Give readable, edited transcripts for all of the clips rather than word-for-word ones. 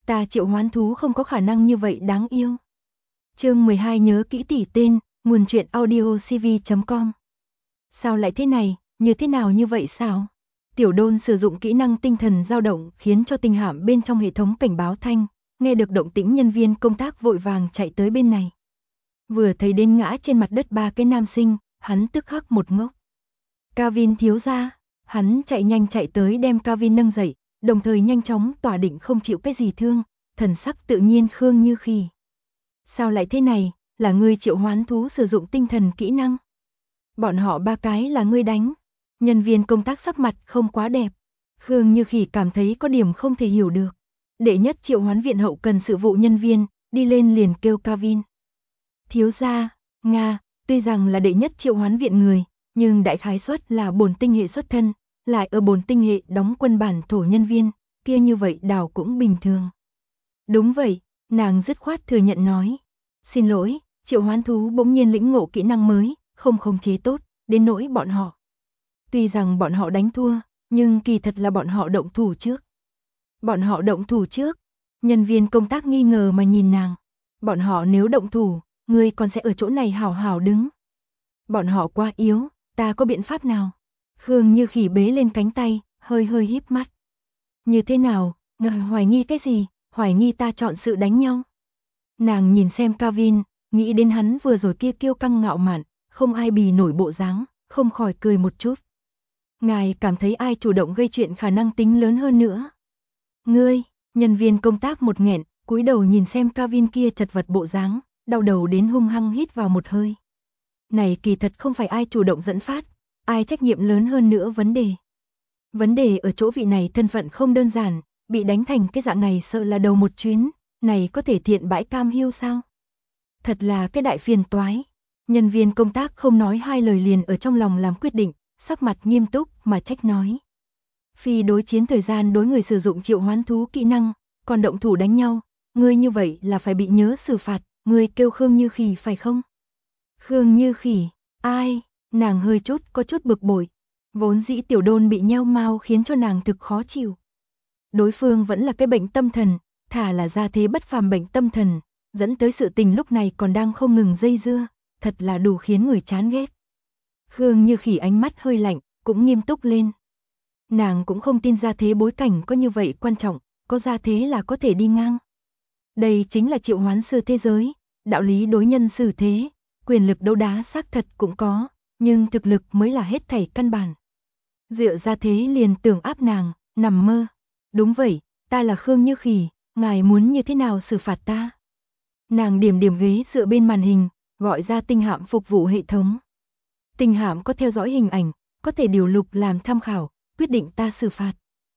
Ta triệu hoán thú không có khả năng như vậy đáng yêu. Chương 12 nhớ kỹ tỉ tên, nguồn truyện audio cv.com. Sao lại thế này, như thế nào như vậy sao? Tiểu Đôn sử dụng kỹ năng tinh thần dao động khiến cho tinh hạm bên trong hệ thống cảnh báo thanh, nghe được động tĩnh nhân viên công tác vội vàng chạy tới bên này. Vừa thấy đến ngã trên mặt đất ba cái nam sinh, hắn tức khắc một ngốc. Kevin thiếu gia, hắn chạy nhanh chạy tới đem Kevin nâng dậy, đồng thời nhanh chóng tỏa định không chịu cái gì thương, thần sắc tự nhiên khương như khỉ. Sao lại thế này, là ngươi triệu hoán thú sử dụng tinh thần kỹ năng? Bọn họ ba cái là ngươi đánh. Nhân viên công tác sắc mặt không quá đẹp. Khương Như Khỉ cảm thấy có điểm không thể hiểu được. Đệ nhất triệu hoán viện hậu cần sự vụ nhân viên, đi lên liền kêu Kevin. Thiếu gia, Nga, tuy rằng là đệ nhất triệu hoán viện người, nhưng đại khái suất là bổn tinh hệ xuất thân, lại ở bổn tinh hệ đóng quân bản thổ nhân viên, kia như vậy đảo cũng bình thường. Đúng vậy, nàng dứt khoát thừa nhận nói. Xin lỗi, triệu hoán thú bỗng nhiên lĩnh ngộ kỹ năng mới, không khống chế tốt, đến nỗi bọn họ. Tuy rằng bọn họ đánh thua, nhưng kỳ thật là bọn họ động thủ trước. Bọn họ động thủ trước, nhân viên công tác nghi ngờ mà nhìn nàng. Bọn họ nếu động thủ, ngươi còn sẽ ở chỗ này hảo hảo đứng. Bọn họ quá yếu, ta có biện pháp nào? Khương Như Khỉ bế lên cánh tay, hơi hơi híp mắt. Như thế nào, ngài hoài nghi cái gì, hoài nghi ta chọn sự đánh nhau? Nàng nhìn xem Kevin, nghĩ đến hắn vừa rồi kia kiêu căng ngạo mạn, không ai bì nổi bộ dáng, không khỏi cười một chút. Ngài cảm thấy ai chủ động gây chuyện khả năng tính lớn hơn nữa? Ngươi, nhân viên công tác một nghẹn, cúi đầu nhìn xem Kevin kia chật vật bộ dáng, đau đầu đến hung hăng hít vào một hơi. Này kỳ thật không phải ai chủ động dẫn phát, ai trách nhiệm lớn hơn nữa vấn đề. Vấn đề ở chỗ vị này thân phận không đơn giản, bị đánh thành cái dạng này sợ là đầu một chuyến, này có thể thiện bãi cam hiu sao? Thật là cái đại phiền toái. Nhân viên công tác không nói hai lời liền ở trong lòng làm quyết định, sắc mặt nghiêm túc mà trách nói. Phi đối chiến thời gian đối người sử dụng triệu hoán thú kỹ năng, còn động thủ đánh nhau, ngươi như vậy là phải bị nhớ xử phạt, ngươi kêu Khương Như Khỉ phải không? Khương Như Khỉ, ai? Nàng hơi có chút bực bội. Vốn dĩ Tiểu Đôn bị nheo mao khiến cho nàng thực khó chịu. Đối phương vẫn là cái bệnh tâm thần, thả là gia thế bất phàm bệnh tâm thần, dẫn tới sự tình lúc này còn đang không ngừng dây dưa, thật là đủ khiến người chán ghét. Khương Như Khỉ ánh mắt hơi lạnh, cũng nghiêm túc lên. Nàng cũng không tin gia thế bối cảnh có như vậy quan trọng, có gia thế là có thể đi ngang. Đây chính là triệu hoán sư thế giới, đạo lý đối nhân xử thế, quyền lực đấu đá xác thật cũng có, nhưng thực lực mới là hết thảy căn bản. Dựa gia thế liền tưởng áp nàng, nằm mơ. Đúng vậy, ta là Khương Như Khỉ, ngài muốn như thế nào xử phạt ta? Nàng điểm ghế dựa bên màn hình, gọi ra tinh hạm phục vụ hệ thống. Tinh hạm có theo dõi hình ảnh, có thể điều lục làm tham khảo, quyết định ta xử phạt.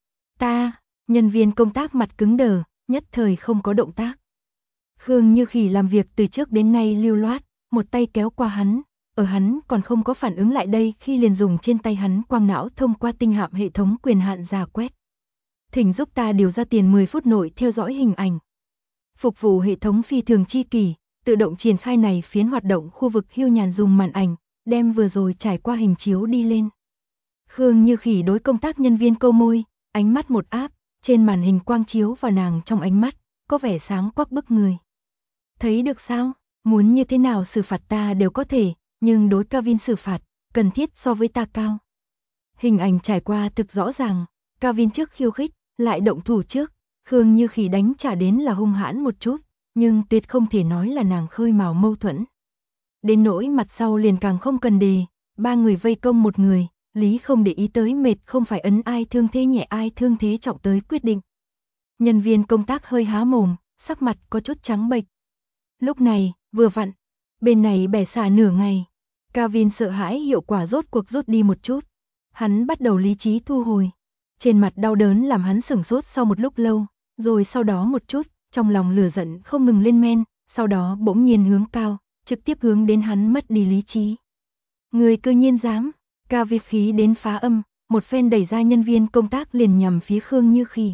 Ta, nhân viên công tác mặt cứng đờ, nhất thời không có động tác. Khương Như Khỉ làm việc từ trước đến nay lưu loát, một tay kéo qua hắn, ở hắn còn không có phản ứng lại đây khi liền dùng trên tay hắn quang não thông qua tinh hạm hệ thống quyền hạn giả quét. Thỉnh giúp ta điều ra tiền 10 phút nội theo dõi hình ảnh. Phục vụ hệ thống phi thường chi kỳ, tự động triển khai này phiến hoạt động khu vực hưu nhàn dùng màn ảnh, đem vừa rồi trải qua hình chiếu đi lên. Khương Như Khỉ đối công tác nhân viên câu môi, ánh mắt một áp, trên màn hình quang chiếu vào nàng trong ánh mắt, có vẻ sáng quắc bức người. Thấy được sao, muốn như thế nào xử phạt ta đều có thể, nhưng đối Kevin xử phạt, cần thiết so với ta cao. Hình ảnh trải qua thực rõ ràng, Kevin trước khiêu khích, lại động thủ trước, Khương Như Khỉ đánh trả đến là hung hãn một chút, nhưng tuyệt không thể nói là nàng khơi mào mâu thuẫn. Đến nỗi mặt sau liền càng không cần đề, ba người vây công một người, lý không để ý tới mệt không phải ấn ai thương thế nhẹ ai thương thế trọng tới quyết định. Nhân viên công tác hơi há mồm, sắc mặt có chút trắng bệch. Lúc này, vừa vặn, bên này bẻ xả nửa ngày, Kevin sợ hãi hiệu quả rốt cuộc rút đi một chút. Hắn bắt đầu lý trí thu hồi. Trên mặt đau đớn làm hắn sửng sốt sau một lúc lâu, rồi sau đó một chút, trong lòng lửa giận không ngừng lên men, sau đó bỗng nhiên hướng cao, trực tiếp hướng đến hắn mất đi lý trí. Người cư nhiên dám, cao việc khí đến phá âm, một phen đẩy ra nhân viên công tác liền nhằm phía Khương Như Khỉ.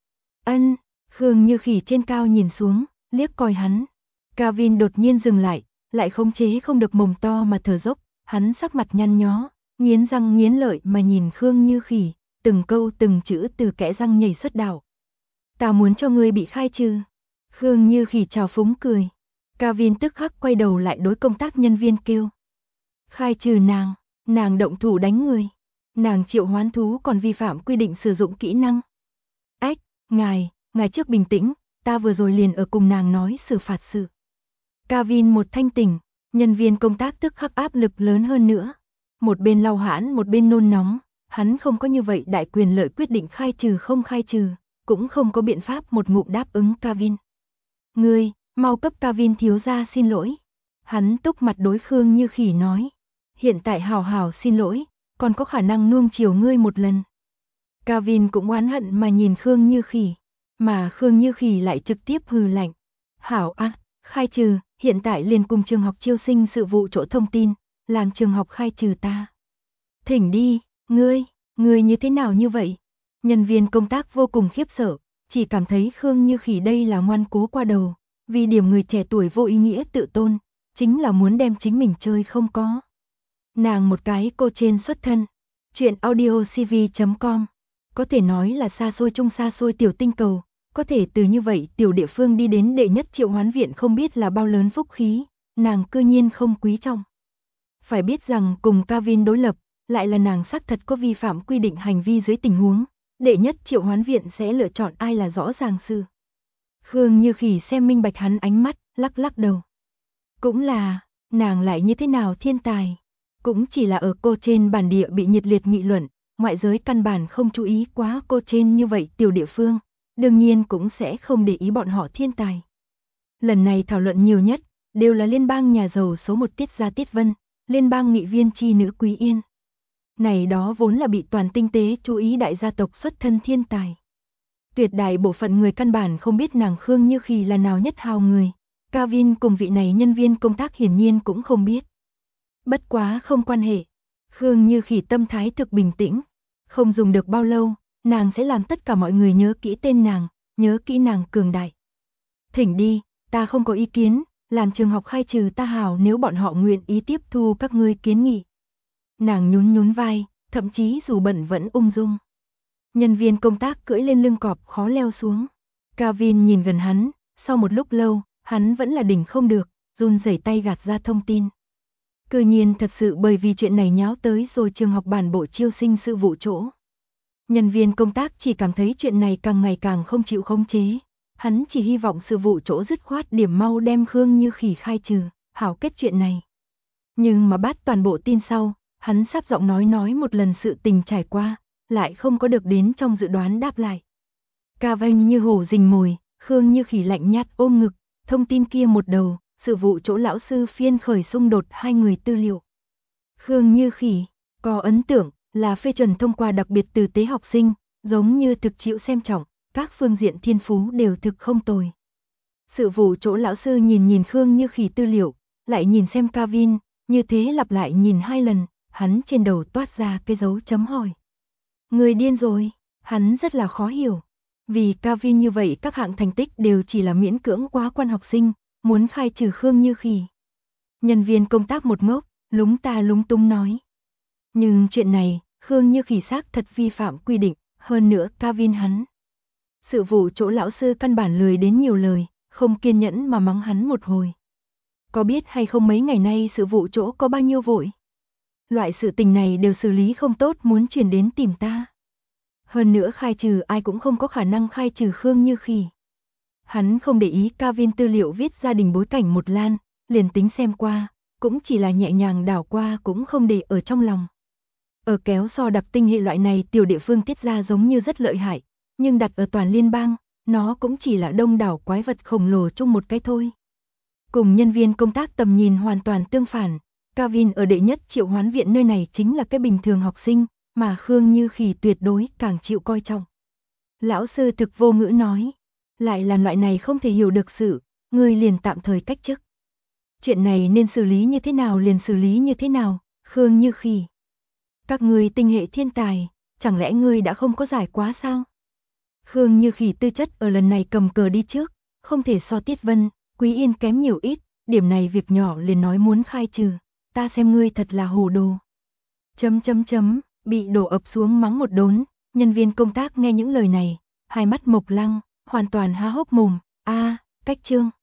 Ân, Khương Như Khỉ trên cao nhìn xuống, liếc coi hắn. Kevin đột nhiên dừng lại khống chế không được mồm to mà thở dốc, hắn sắc mặt nhăn nhó, nghiến răng nghiến lợi mà nhìn Khương Như Khỉ, từng câu từng chữ từ kẽ răng nhảy xuất đạo. Ta muốn cho ngươi bị khai trừ. Khương Như Khỉ trào phúng cười. Kevin tức khắc quay đầu lại đối công tác nhân viên kêu. Khai trừ nàng động thủ đánh người. Nàng triệu hoán thú còn vi phạm quy định sử dụng kỹ năng. Ách, ngài trước bình tĩnh, ta vừa rồi liền ở cùng nàng nói xử phạt sự. Kevin một thanh tỉnh, nhân viên công tác tức khắc áp lực lớn hơn nữa. Một bên lau hãn một bên nôn nóng, hắn không có như vậy đại quyền lợi quyết định khai trừ không khai trừ, cũng không có biện pháp một ngụm đáp ứng Kevin. Ngươi, mau cấp Kevin thiếu gia xin lỗi. Hắn túc mặt đối Khương Như Khỉ nói. Hiện tại hào hào xin lỗi, còn có khả năng nuông chiều ngươi một lần. Kevin cũng oán hận mà nhìn Khương Như Khỉ, mà Khương Như Khỉ lại trực tiếp hừ lạnh. Hảo a, khai trừ, hiện tại liền cùng trường học chiêu sinh sự vụ chỗ thông tin, làm trường học khai trừ ta. Thỉnh đi, ngươi như thế nào như vậy? Nhân viên công tác vô cùng khiếp sợ, chỉ cảm thấy Khương Như Khỉ đây là ngoan cố qua đầu, vì điểm người trẻ tuổi vô ý nghĩa tự tôn, chính là muốn đem chính mình chơi không có. Nàng một cái cô trên xuất thân, chuyện audiocv.com, có thể nói là xa xôi trung xa xôi tiểu tinh cầu, có thể từ như vậy tiểu địa phương đi đến đệ nhất triệu hoán viện không biết là bao lớn phúc khí, nàng cư nhiên không quý trọng. Phải biết rằng cùng Kevin đối lập, lại là nàng xác thật có vi phạm quy định hành vi dưới tình huống, đệ nhất triệu hoán viện sẽ lựa chọn ai là rõ ràng sự. Khương Như Khỉ xem minh bạch hắn ánh mắt, lắc lắc đầu. Cũng là, nàng lại như thế nào thiên tài, cũng chỉ là ở cô trên bản địa bị nhiệt liệt nghị luận, ngoại giới căn bản không chú ý quá cô trên như vậy tiểu địa phương, đương nhiên cũng sẽ không để ý bọn họ thiên tài. Lần này thảo luận nhiều nhất, đều là liên bang nhà giàu số 1 Tiết Gia Tiết Vân, liên bang nghị viên chi nữ Quý Yên. Này đó vốn là bị toàn tinh tế chú ý đại gia tộc xuất thân thiên tài. Tuyệt đại bộ phận người căn bản không biết nàng Khương Như Khỉ là nào nhất hào người. Kevin cùng vị này nhân viên công tác hiển nhiên cũng không biết. Bất quá không quan hệ. Khương Như Khỉ tâm thái thực bình tĩnh. Không dùng được bao lâu, nàng sẽ làm tất cả mọi người nhớ kỹ tên nàng, nhớ kỹ nàng cường đại. Thỉnh đi, ta không có ý kiến, làm trường học khai trừ ta hảo nếu bọn họ nguyện ý tiếp thu các ngươi kiến nghị. Nàng nhún vai, thậm chí dù bận vẫn ung dung. Nhân viên công tác cưỡi lên lưng cọp khó leo xuống. Kevin nhìn gần hắn, sau một lúc lâu, hắn vẫn là đỉnh không được, run rẩy tay gạt ra thông tin. Cư nhiên thật sự bởi vì chuyện này nháo tới rồi trường học bản bộ chiêu sinh sự vụ chỗ. Nhân viên công tác chỉ cảm thấy chuyện này càng ngày càng không chịu khống chế. Hắn chỉ hy vọng sự vụ chỗ dứt khoát điểm mau đem Khương Như Khỉ khai trừ, hảo kết chuyện này. Nhưng mà bắt toàn bộ tin sau, hắn sắp giọng nói một lần sự tình trải qua, lại không có được đến trong dự đoán đáp lại. Kevin như hổ rình mồi, Khương Như Khỉ lạnh nhạt ôm ngực, thông tin kia một đầu, sự vụ chỗ lão sư phiên khởi xung đột hai người tư liệu. Khương Như Khỉ, có ấn tượng, là phê chuẩn thông qua đặc biệt tử tế học sinh, giống như thực chịu xem trọng, các phương diện thiên phú đều thực không tồi. Sự vụ chỗ lão sư nhìn Khương Như Khỉ tư liệu, lại nhìn xem Kevin, như thế lặp lại nhìn hai lần, hắn trên đầu toát ra cái dấu chấm hỏi. Người điên rồi, hắn rất là khó hiểu. Vì Kevin như vậy các hạng thành tích đều chỉ là miễn cưỡng quá quan học sinh, muốn khai trừ Khương Như Khỉ. Nhân viên công tác một ngốc, lúng ta lúng túng nói. Nhưng chuyện này, Khương Như Khỉ xác thật vi phạm quy định, hơn nữa Kevin hắn. Sự vụ chỗ lão sư căn bản lười đến nhiều lời, không kiên nhẫn mà mắng hắn một hồi. Có biết hay không mấy ngày nay sự vụ chỗ có bao nhiêu vội? Loại sự tình này đều xử lý không tốt muốn chuyển đến tìm ta. Hơn nữa khai trừ ai cũng không có khả năng khai trừ Khương Như Khỉ. Hắn không để ý Kevin tư liệu viết gia đình bối cảnh một lan, liền tính xem qua, cũng chỉ là nhẹ nhàng đảo qua cũng không để ở trong lòng. Ở kéo so đặc tinh hệ loại này tiểu địa phương tiết ra giống như rất lợi hại, nhưng đặt ở toàn liên bang, nó cũng chỉ là đông đảo quái vật khổng lồ chung một cái thôi. Cùng nhân viên công tác tầm nhìn hoàn toàn tương phản, Kevin ở đệ nhất triệu hoán viện nơi này chính là cái bình thường học sinh, mà Khương Như Khỉ tuyệt đối càng chịu coi trọng. Lão sư thực vô ngữ nói, lại làm loại này không thể hiểu được sự, ngươi liền tạm thời cách chức. Chuyện này nên xử lý như thế nào liền xử lý như thế nào, Khương Như Khỉ. Các ngươi tinh hệ thiên tài, chẳng lẽ ngươi đã không có giải quá sao? Khương Như Khỉ tư chất ở lần này cầm cờ đi trước, không thể so Tiết Vân, Quý Yên kém nhiều ít, điểm này việc nhỏ liền nói muốn khai trừ, ta xem ngươi thật là hồ đồ. Bị đổ ập xuống mắng một đốn, nhân viên công tác nghe những lời này, hai mắt mộc lăng, hoàn toàn há hốc mồm. Cách chương